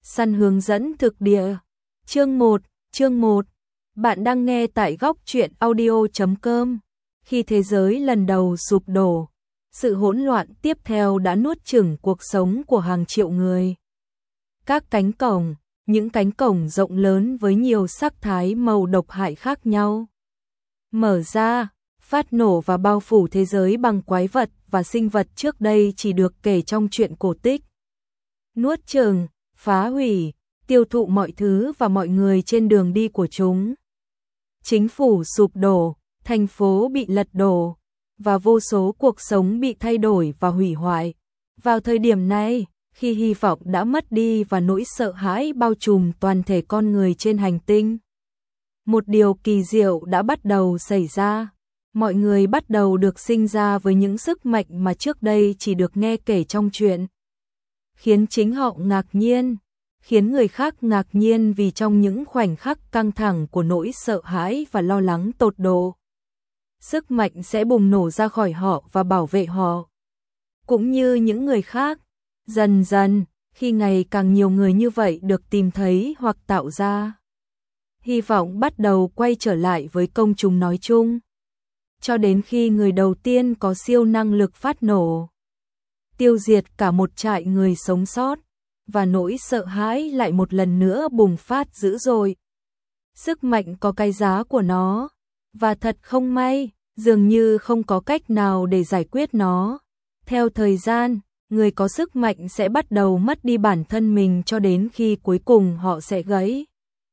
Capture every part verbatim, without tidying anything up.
Săn hướng dẫn thực địa. Chương một, chương một. Bạn đang nghe tại góc truyện audio chấm com. Khi thế giới lần đầu sụp đổ, sự hỗn loạn tiếp theo đã nuốt chửng cuộc sống của hàng triệu người. Các cánh cổng, những cánh cổng rộng lớn với nhiều sắc thái màu độc hại khác nhau, mở ra, phát nổ và bao phủ thế giới bằng quái vật và sinh vật trước đây chỉ được kể trong truyện cổ tích. Nuốt chửng, phá hủy, tiêu thụ mọi thứ và mọi người trên đường đi của chúng. Chính phủ sụp đổ, thành phố bị lật đổ, và vô số cuộc sống bị thay đổi và hủy hoại. Vào thời điểm này, khi hy vọng đã mất đi và nỗi sợ hãi bao trùm toàn thể con người trên hành tinh, một điều kỳ diệu đã bắt đầu xảy ra. Mọi người bắt đầu được sinh ra với những sức mạnh mà trước đây chỉ được nghe kể trong truyện. Khiến chính họ ngạc nhiên, khiến người khác ngạc nhiên vì trong những khoảnh khắc căng thẳng của nỗi sợ hãi và lo lắng tột độ, sức mạnh sẽ bùng nổ ra khỏi họ và bảo vệ họ. Cũng như những người khác, dần dần, khi ngày càng nhiều người như vậy được tìm thấy hoặc tạo ra, hy vọng bắt đầu quay trở lại với công chúng nói chung. Cho đến khi người đầu tiên có siêu năng lực phát nổ, tiêu diệt cả một trại người sống sót, và nỗi sợ hãi lại một lần nữa bùng phát dữ dội. Sức mạnh có cái giá của nó, và thật không may, dường như không có cách nào để giải quyết nó. Theo thời gian, người có sức mạnh sẽ bắt đầu mất đi bản thân mình cho đến khi cuối cùng họ sẽ gãy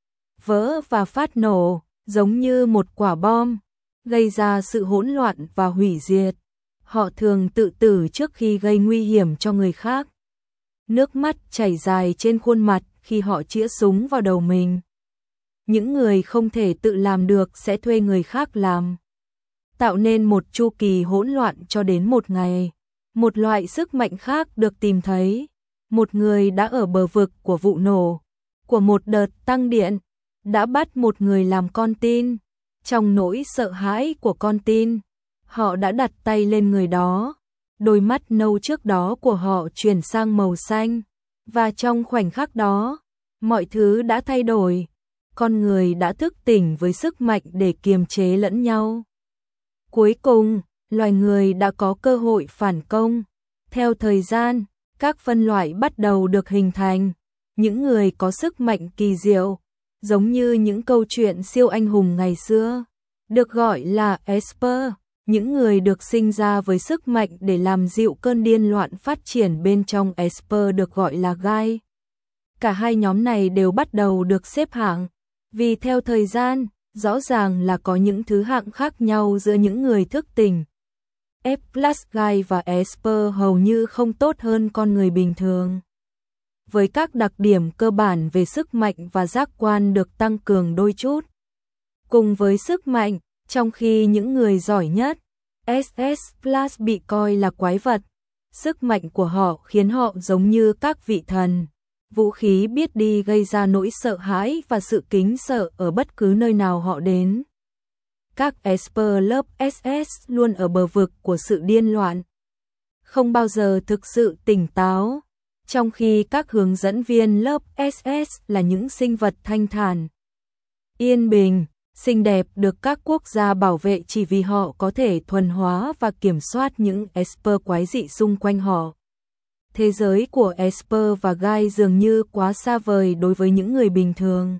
vỡ và phát nổ, giống như một quả bom, gây ra sự hỗn loạn và hủy diệt. Họ thường tự tử trước khi gây nguy hiểm cho người khác. Nước mắt chảy dài trên khuôn mặt khi họ chĩa súng vào đầu mình. Những người không thể tự làm được sẽ thuê người khác làm, tạo nên một chu kỳ hỗn loạn cho đến một ngày, một loại sức mạnh khác được tìm thấy. Một người đã ở bờ vực của vụ nổ, của một đợt tăng điện, đã bắt một người làm con tin. Trong nỗi sợ hãi của con tin, họ đã đặt tay lên người đó. Đôi mắt nâu trước đó của họ chuyển sang màu xanh, và trong khoảnh khắc đó, mọi thứ đã thay đổi. Con người đã thức tỉnh với sức mạnh để kiềm chế lẫn nhau. Cuối cùng, loài người đã có cơ hội phản công. Theo thời gian, các phân loại bắt đầu được hình thành. Những người có sức mạnh kỳ diệu, giống như những câu chuyện siêu anh hùng ngày xưa, được gọi là Esper. Những người được sinh ra với sức mạnh để làm dịu cơn điên loạn phát triển bên trong Esper được gọi là Gai. Cả hai nhóm này đều bắt đầu được xếp hạng, vì theo thời gian, rõ ràng là có những thứ hạng khác nhau giữa những người thức tỉnh. F plus Gai và Esper hầu như không tốt hơn con người bình thường, với các đặc điểm cơ bản về sức mạnh và giác quan được tăng cường đôi chút. Cùng với sức mạnh, trong khi những người giỏi nhất, ét ét plus bị coi là quái vật, sức mạnh của họ khiến họ giống như các vị thần, vũ khí biết đi gây ra nỗi sợ hãi và sự kính sợ ở bất cứ nơi nào họ đến. Các Esper lớp ét ét luôn ở bờ vực của sự điên loạn, không bao giờ thực sự tỉnh táo, trong khi các hướng dẫn viên lớp ét ét là những sinh vật thanh thản, yên bình, xinh đẹp được các quốc gia bảo vệ chỉ vì họ có thể thuần hóa và kiểm soát những Esper quái dị xung quanh họ. Thế giới của Esper và Gai dường như quá xa vời đối với những người bình thường,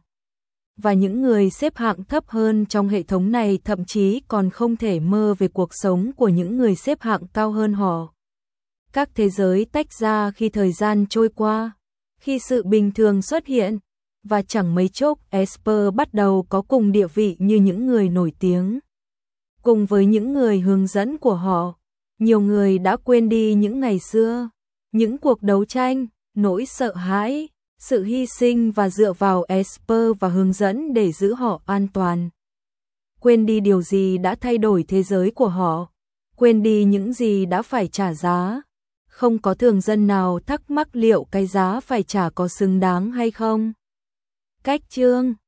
và những người xếp hạng thấp hơn trong hệ thống này thậm chí còn không thể mơ về cuộc sống của những người xếp hạng cao hơn họ. Các thế giới tách ra khi thời gian trôi qua, khi sự bình thường xuất hiện, và chẳng mấy chốc Esper bắt đầu có cùng địa vị như những người nổi tiếng. Cùng với những người hướng dẫn của họ, nhiều người đã quên đi những ngày xưa, những cuộc đấu tranh, nỗi sợ hãi, sự hy sinh và dựa vào Esper và hướng dẫn để giữ họ an toàn. Quên đi điều gì đã thay đổi thế giới của họ, quên đi những gì đã phải trả giá. Không có thường dân nào thắc mắc liệu cái giá phải trả có xứng đáng hay không. Cách chương